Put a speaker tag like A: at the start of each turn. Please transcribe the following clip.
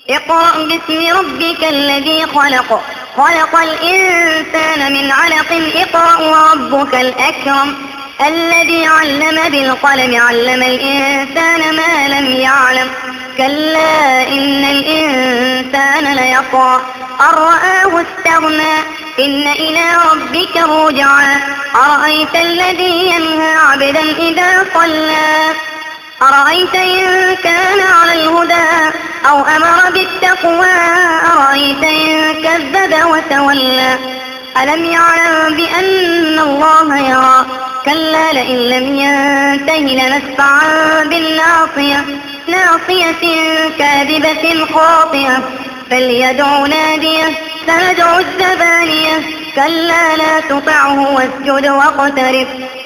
A: اقرأ باسم ربك الذي خلق خلق الإنسان من علق اقرأ وربك الأكرم الذي علم بالقلم علم الإنسان ما لم يعلم كلا إن الإنسان ليطغى أن رآه استغنى إن إلى ربك الرجعى أرأيت الذي ينهى عبدا إذا صلى أرأيت إن كان على الهدى أو أمر بالتقوى أرأيت إن كذب وتولى ألم يعلم بأن الله يرى كلا لئن لم ينته لنسفعا بالناصية ناصية كاذبة خاطئة فليدع ناديه سندع الزبانية كلا لا تطعه واسجد واقترب